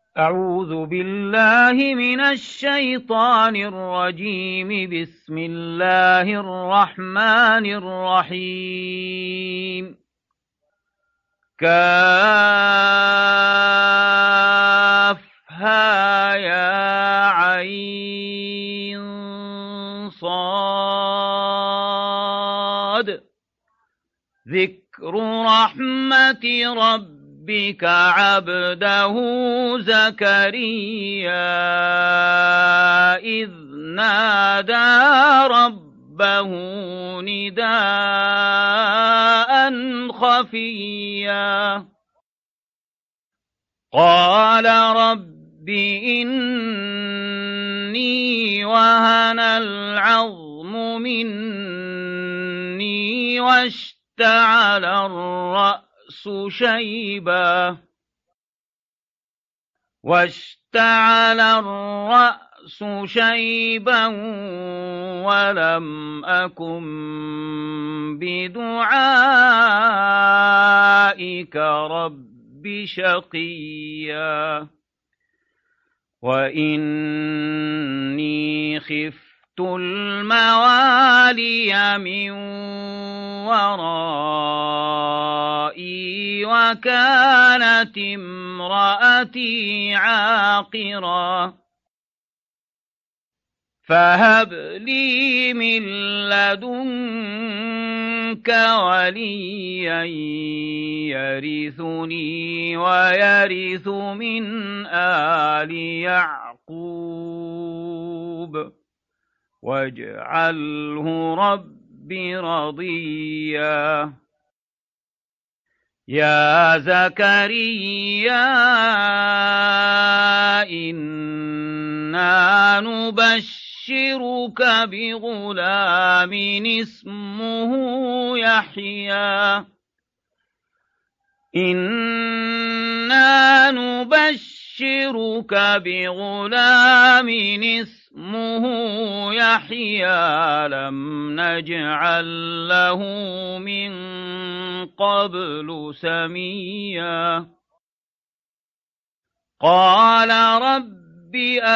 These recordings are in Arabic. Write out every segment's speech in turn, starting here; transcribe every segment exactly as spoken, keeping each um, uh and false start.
أعوذ بالله من الشيطان الرجيم. بسم الله الرحمن الرحيم. كافها يا عين صاد. ذكر رحمة ربك ربك عبده زكريا إذ نادى ربه نداء خفيا قال رب إني وهن العظم مني واشتعل الرأس شيبا واشتعل الرأس شيبا ولم أكن بدعائك رب شقيا وإني خفت الموالي من ورائي وكانت امرأتي عاقرا فهب لي من لدنك وليا يرثني ويرث من آل يعقوب واجعله رب رضيا يا زكريا إنا نبشرك بغلام اسمه يحيى إنا نبشرك بغلام اسمه يحيى لم نجعل له من قبل سميا قال رب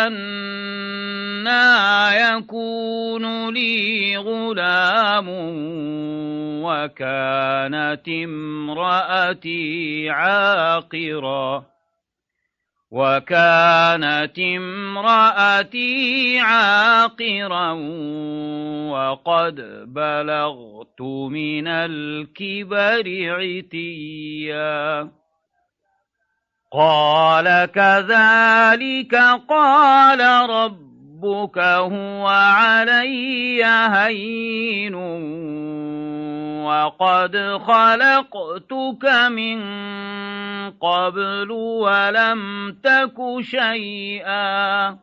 أنى يكون لي غلام وكانت امرأتي عاقرا وكانت امرأتي عاقرا وقد بلغت من الكبر عتيا قال كذلك قال ربك هو علي هين وقد خلقتك من قبل ولم تك شيئا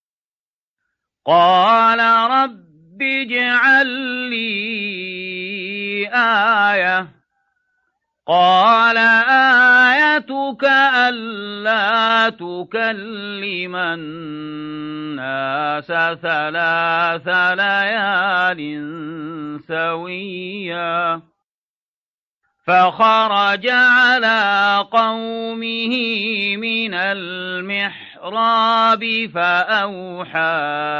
قال رب اجعل لي آية قال آيتك ألا تكلم الناس ثلاث ليال سويا فخرج على قومه من المحراب فأوحى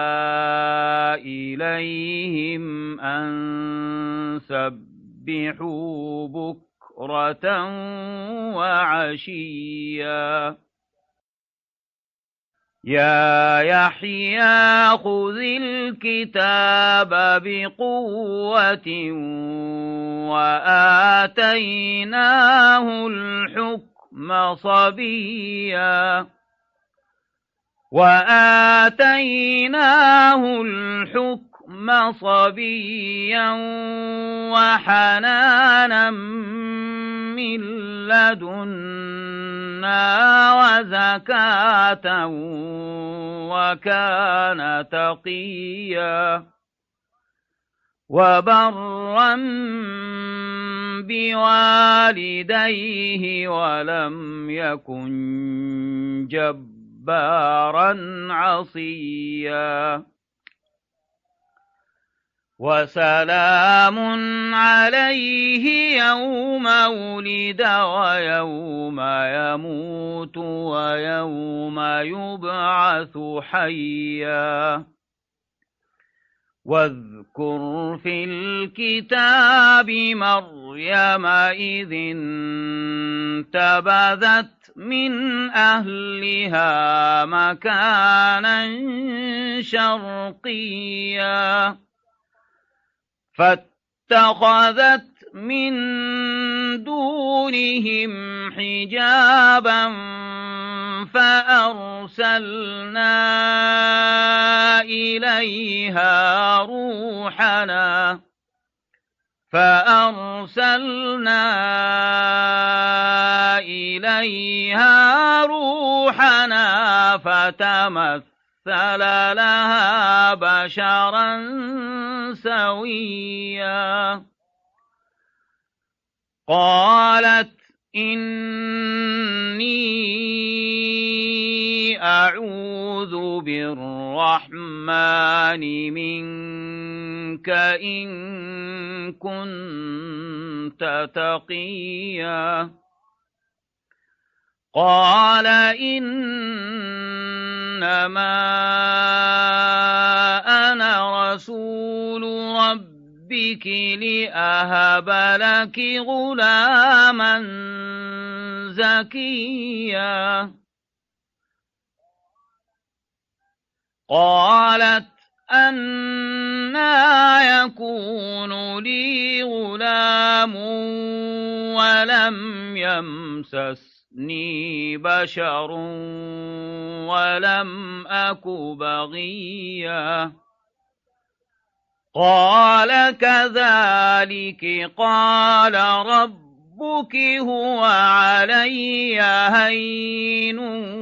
إليهم أن سبحوا بكرة وعشيا يا يحيى خذ الكتاب بقوة وآتيناه الحكم صبيا وآتيناه الحكم صبيا وحنانا من لدنا وزكاة وكان تقيا وبرا بوالديه ولم يكن جبارا عصيا وسلام عليه يوم ولد ويوم يموت ويوم يبعث حيا واذكر في الكتاب مريم إذ انتبذت من أهلها مكانا شرقيا فاتخذت من دونهم حجابا فأرسلنا إليها روحنا فأرسلنا إليها روحنا فتمثل لها بشرا سويا قالت إني أعوذ بالرحمن منك إن كنت تقيا قال إنما أنا رسول ربك لأهب لك غلاما زكيا قالت أنى يكون لي غلام ولم يمسسني بشر ولم أك بغيا قال كذلك قال ربك هو علي هين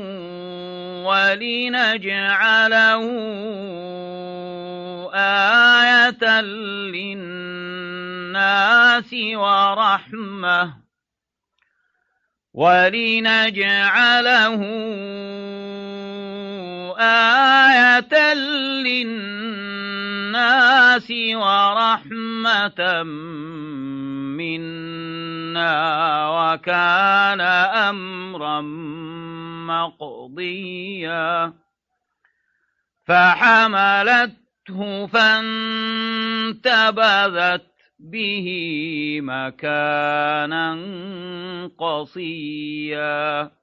ولنجعله آية للناس ورحمة ولنجعله آية للناس ورحمة منا وكان أمرا مقضيا فحملته فانتبذت به مكانا قصيا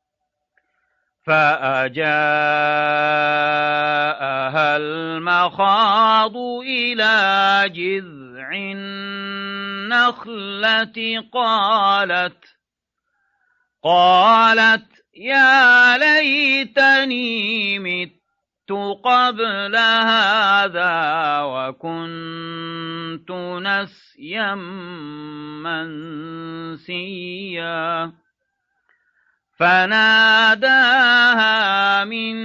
فأجاءها المخاض إلى جذع النخلة قالت قالت يا ليتني مت قبل هذا وكنت نسيا منسيا فناداها من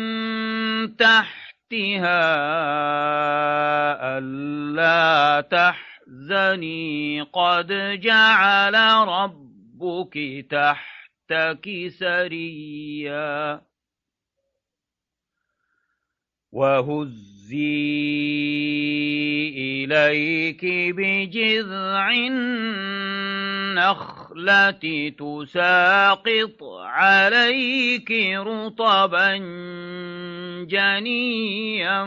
تحتها ألا تحزني قد جعل ربك تحتك سريا وهزي إليك بجذع النخلة تساقط عليك رطبا جنيا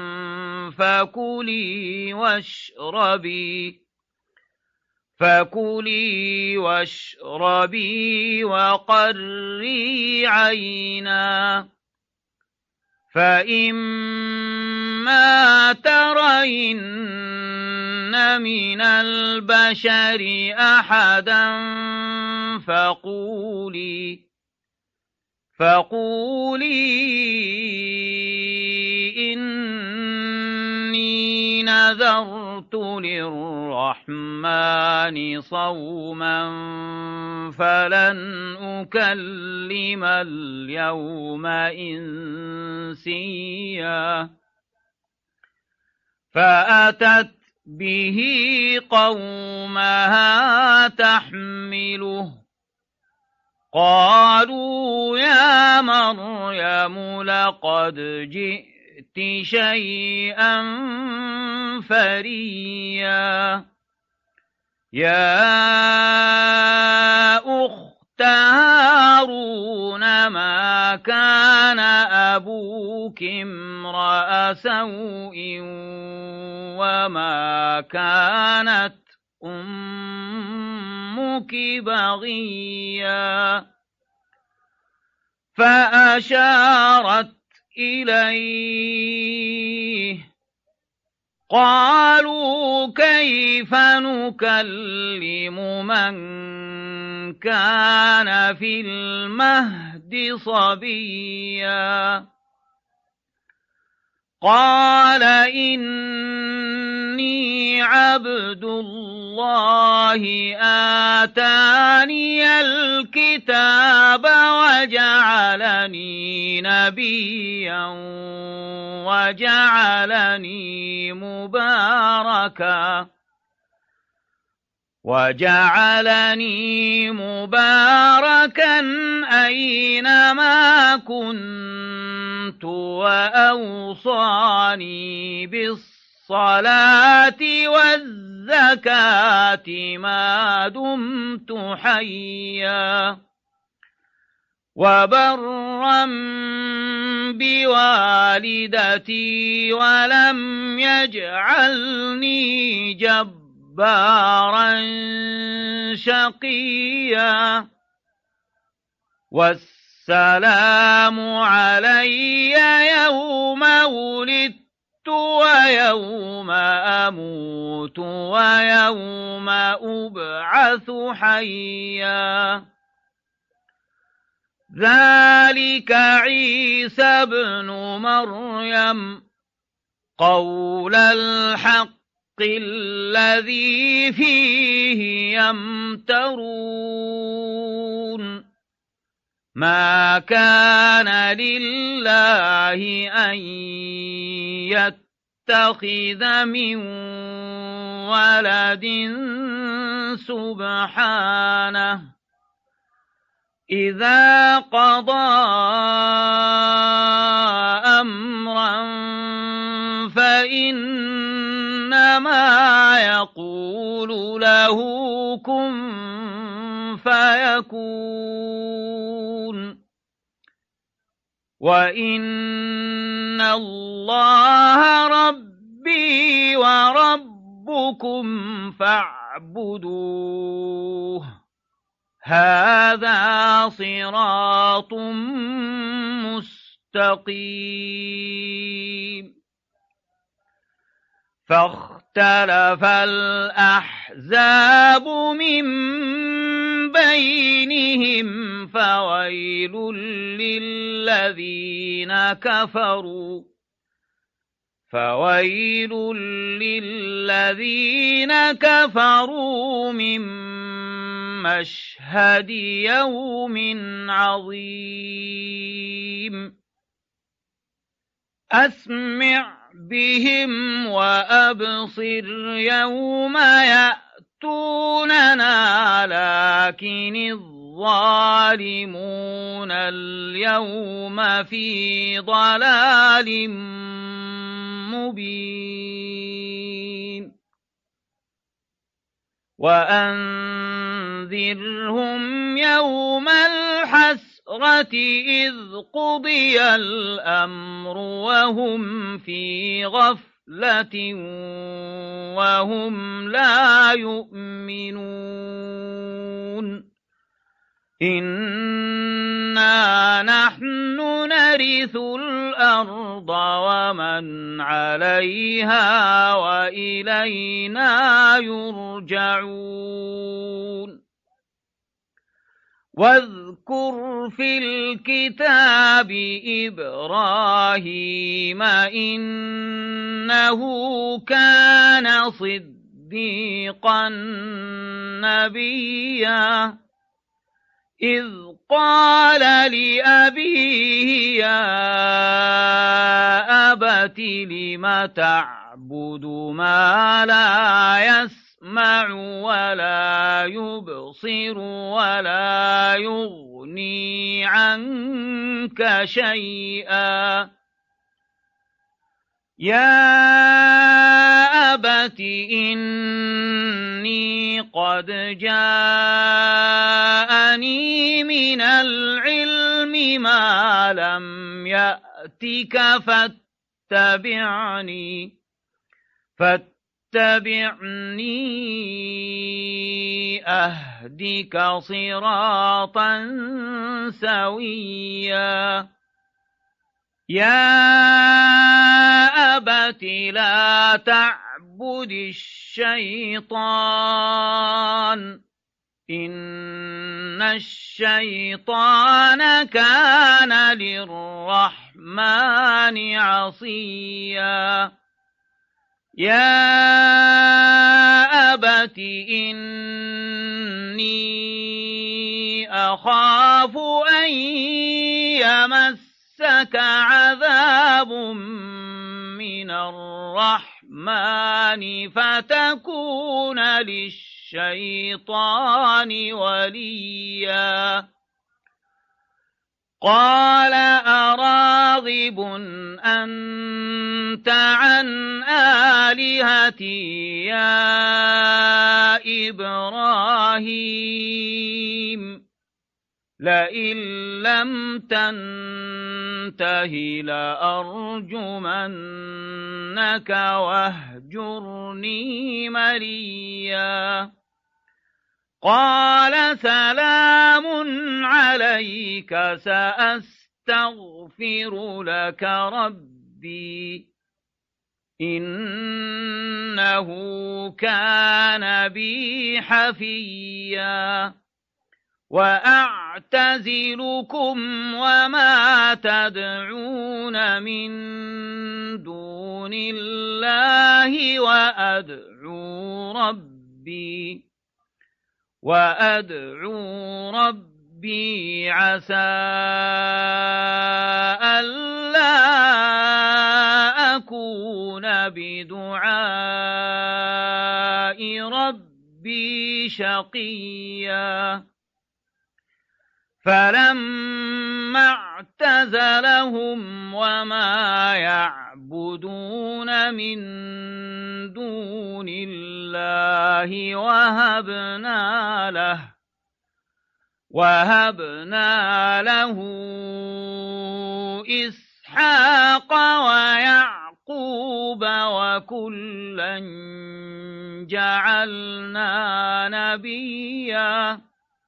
فكلي واشربي فكلي واشربي وقري عينا فإما ترين من البشر أحدا فقولي فقولي إني نذرت للرحمن صوما فلن أكلم اليوم إنسيا فأتت به قومها تحمله قالوا يا مريم لقد جئت شيئا فريا يا أخت هارون ما كان أبوك امرأ سوء وما كانت أمك بغيا فأشارت إليه قالوا كيف نكلم من كان في المهد صبيا قال إني عبد الله آتاني الكتاب وجعلني نبيا وجعلني مباركا وجعلني مباركا أينما كنت وأوصاني بالصلاة والزكاة ما دمت حيا وبرا بوالدتي ولم يجعلني جبارا جبارا شقيا والسلام علي يوم ولدت ويوم أموت ويوم أبعث حيا ذلك عيسى بن مريم قول الحق الذي فيه يمترون ما كان لله أن يتخذ من ولد سبحانه إذا قضى أمرا فإنما يقول له كن فيكون وإن الله ربي وربكم فاعبدوه هذا صراط مستقيم فاختلف الأحزاب من بينهم فويل للذين كفروا فويل للذين كفروا من مشهد يوم عظيم أسمع بهم وأبصر يوم يأتوننا لكن الظالمون اليوم في ضلال مبين وأنذرهم يوم الحسرة إذ قضي الأمر وهم في غفلة وهم لا يؤمنون إنا نحن نرث الأرض ومن عليها وإلينا يرجعون واذكر في الكتاب إبراهيم إنه كان صديقا نبيا إذ قال لأبيه يا أبت لم تعبد ما لا يسمع ولا يبصر ولا يغني عنك شيئا يا أبت إني قد جاءني من العلم ما لم يأتك فاتبعني فاتبعني أهدك صراطا سويا يا أبت لا تعبد الشيطان إن الشيطان كان للرحمن عصيا يا أبت إني أخاف أن يمسك عذاب من الرحمن فتكون للشيطان وليا قال أراغب أنت عن آلهتي يا إبراهيم لئن لم تنته لأرجمنك واهجرني مليا قال سلام عليك سأستغفر لك ربي إنه كان بي حفيا وأعتزلكم وما تدعون من دون الله وأدعو ربي وأدعو ربي عسى ألا أكون بدعاء ربي شقيا فلما اعتزلهم وما يعبدون من دون الله وهبنا له وهبنا له إسحاق ويعقوب وكلا جعلنا نبيا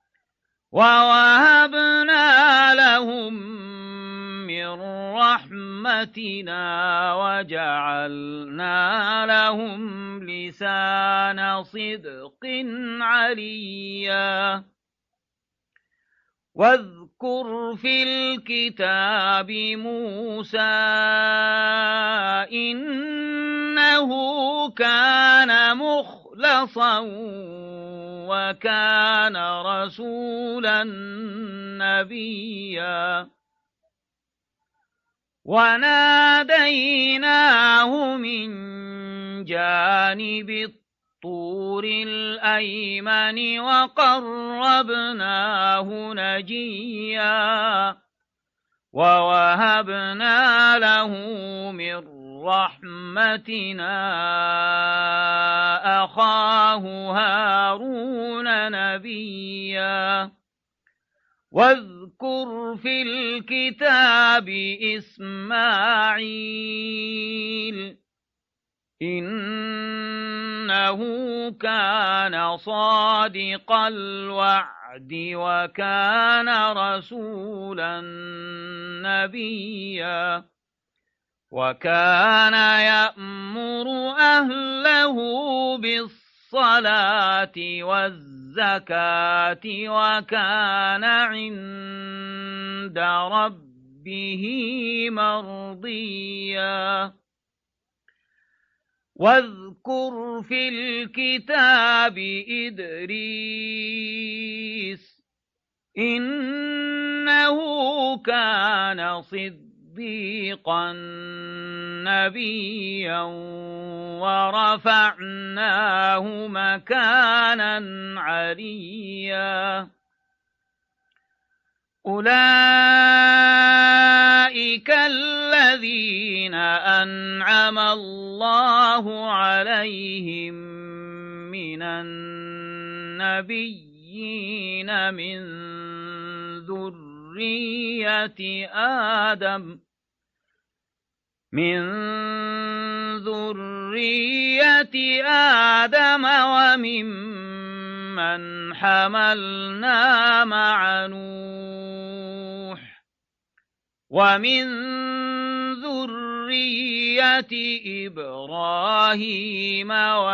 ووهبنا لهم من رحمتنا وجعلنا لهم لسان صدق عليا واذكر في الكتاب موسى إنه كان مخلصا وكان رسولا نبيا وناديناه من جانب الطور الأيمن وقربناه نجيا ووهبنا له من رحمتنا أخاه هارون نبيا واذكر في الكتاب إسماعيل إنه كان صادق الوعد وكان رسولا نبيا وكان يأمر أهله بالصلاة والزكاة وكان عند ربه مرضيا واذكر في الكتاب إدريس إنه كان صديقا نبيا ورفعناه مكانا عليا أولئك الذين الذين أنعم الله عليهم من النبيين من ذرية آدم من ذرية آدم وممن حملنا مع نوح ومن ذرية إبراهيم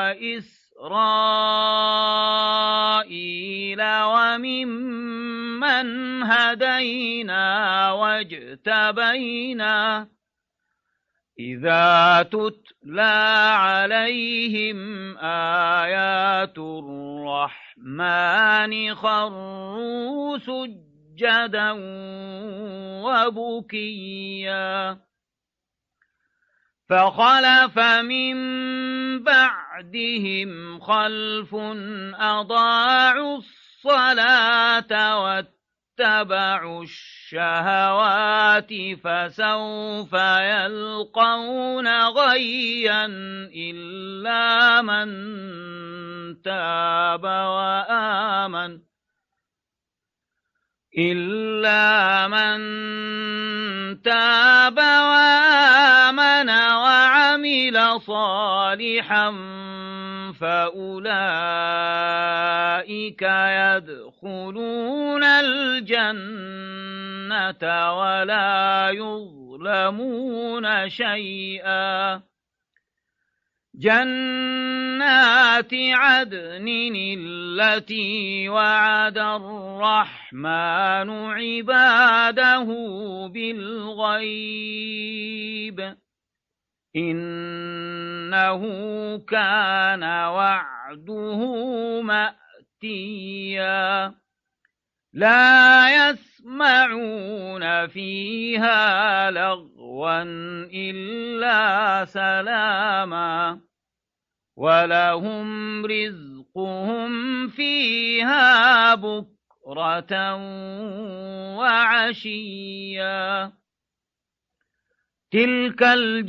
وإسرائيل وممن هدينا واجتبينا إذا تتلى عليهم آيات الرحمن خروا سجدا وبكيا فخلف من بعدهم خلف أضاعوا الصلاة واتبعوا الشهوات فسوف يلقون غيا إلا من تاب وآمن إلا من تاب وآمن وعمل صالحا فأولئك يدخلون الجنة ولا يظلمون شيئا جنات عدن التي وعد الرحمن عباده بالغيب إنه كان وعده مأتيا لا يسمعون فيها لغوا إلا سلاما ولهم رزقهم فيها بكرة وعشيا تلك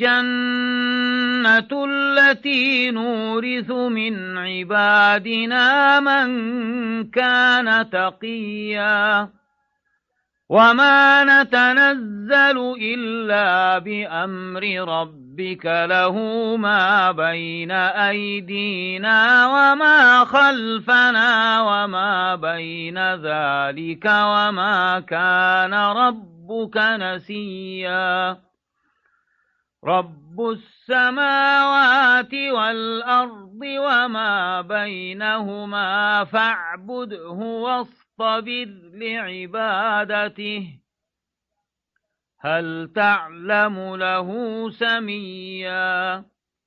الجنة التي نورث من عبادنا من كان تقيا وما نتنزل إلا بأمر ربك له ما بين أيدينا وما خلفنا وما بين ذلك وما كان ربك نسيا رب السماوات والأرض وما بينهما فاعبده واصطبر لعبادته هل تعلم له سميا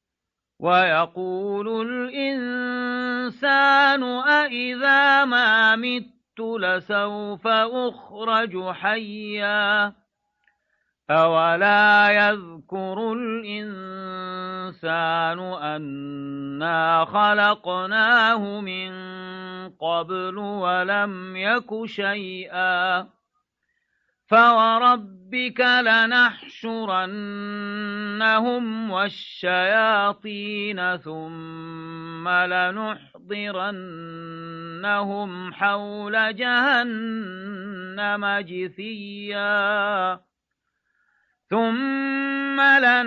ويقول الإنسان أإذا ما مت لسوف أخرج حيا أولا يذكر الإنسان أنا خلقناه من قبل ولم يك شيئا فوربك لنحشرنهم والشياطين ثم لنحضرنهم حول جهنم جثيا ثم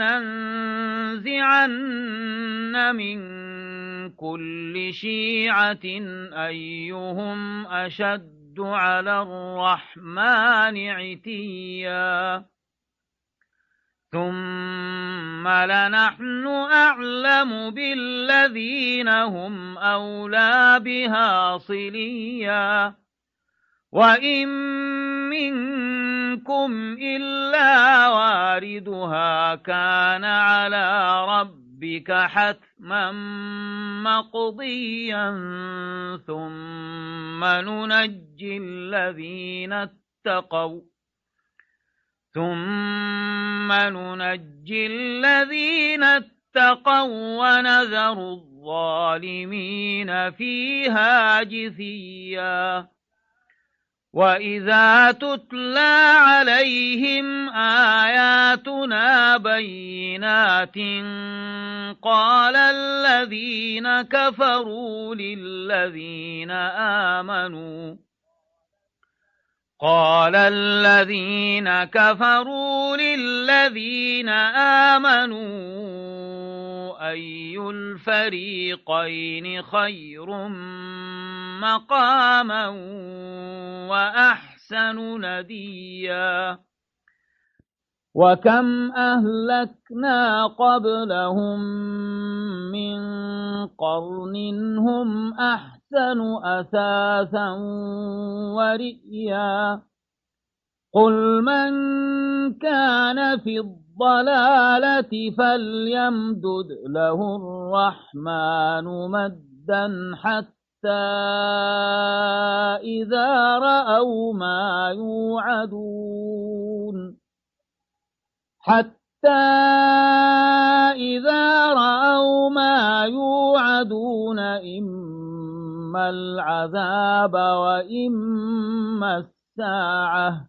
لننزعن من كل شيعة أيهم أشد على الرحمن عتيا ثم لنحن أعلم بالذين هم أولى بها صليا وإن منكم إلا واردها كان على ربك حتما مقضيا ثم ننجي الذين اتقوا ثم ننجي الذين اتقوا ونذر الظالمين فيها جثيا وَإِذَا تُتْلَى عَلَيْهِمْ آيَاتُنَا بَيِّنَاتٍ قَالَ الَّذِينَ كَفَرُوا لِلَّذِينَ آمَنُوا قال الذين كفروا للذين آمنوا أي الفريقين خير مقاما وأحسن نديا وكم أهلكنا قبلهم من قرن هم أحسن أثاثا ورئيا قل من كان في الضلالة فليمدد له الرحمن مدا حتى إذا رأوا ما يوعدون حتى إذا رأوا ما يوعدون إما العذاب وإما الساعة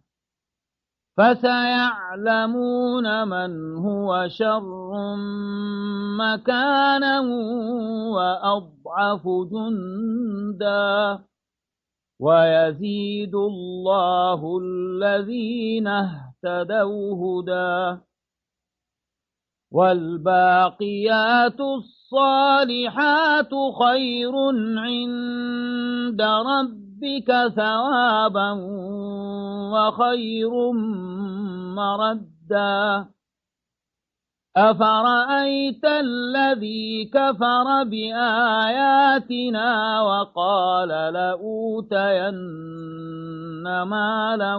فسيعلمون من هو شر مكانا وأضعف جندا ويزيد الله الذين اهتدوا هدى والباقيات الصالحات خير عند ربك ثوابا وخير مردا أفرأيت الذي كفر بآياتنا وقال لأوتين مالا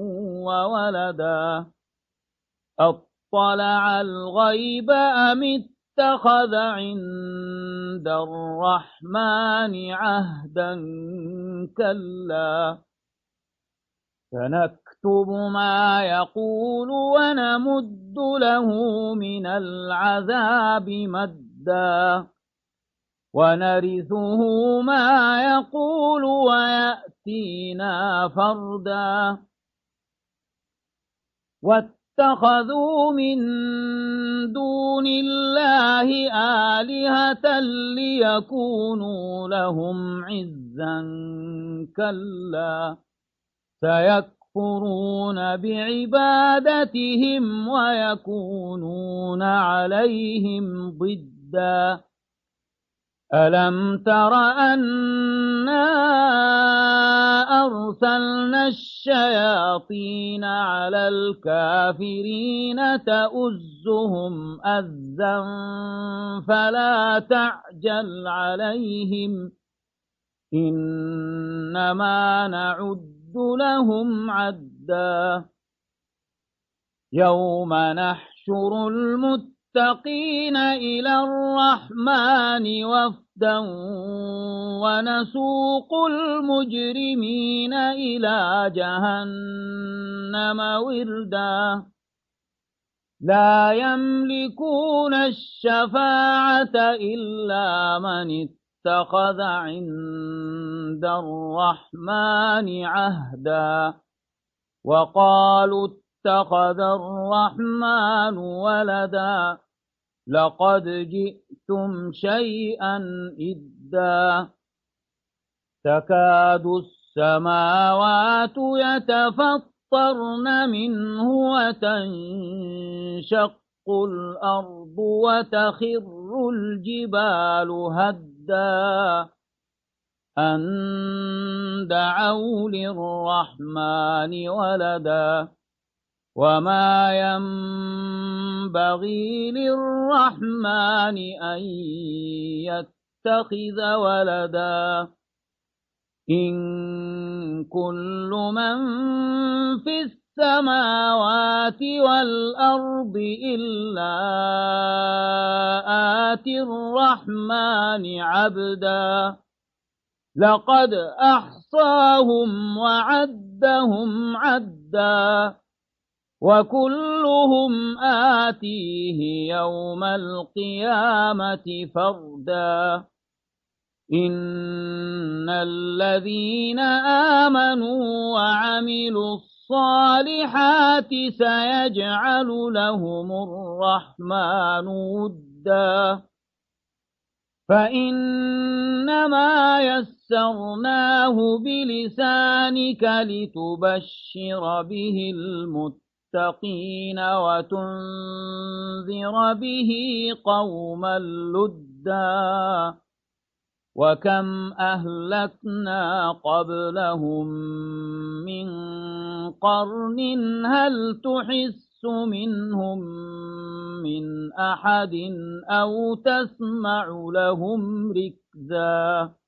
وولدا أطلع الغيب أم اتخذ عند الرحمن عهدا كلا سنكتب ما يقول ونمد له من العذاب مدا ونرثه ما يقول ويأتينا فردا واتخذوا من دون الله آلهة ليكونوا لهم عزا كلا سيكفرون بعبادتهم ويكونون عليهم ضدا ألم تر أنا أرسلنا الشياطين على الكافرين تؤزهم أزا فلا تعجل عليهم إنما نعد لهم عدا يوم نحشر المتقين إلى الرحمن وفدا ونسوق المجرمين إلى جهنم وردا لا يملكون الشفاعة إلا من اتخذ عند الرحمن عهدا وقالوا اتخذ الرحمن ولدا لقد جئتم شيئا إدا تكاد السماوات يتفطرن منه وتنشق الأرض وتخر الجبال هدا أن دعوا للرحمن ولدا وما ينبغي للرحمن أن يتخذ ولدا إن كل من في السماوات والأرض إلا آتي الرحمن عبدا لقد أحصاهم وعدهم عدا وكلهم آتيه يوم القيامة فردا إن الذين آمنوا وعملوا الصالحات سيجعل لهم الرحمن ودا فإنما يسرناه بلسانك لتبشر به المتقين وتنذر به قوما لدا وكم أهلكنا قبلهم من قرن هل تحس منهم من أحد أو تسمع لهم ركزا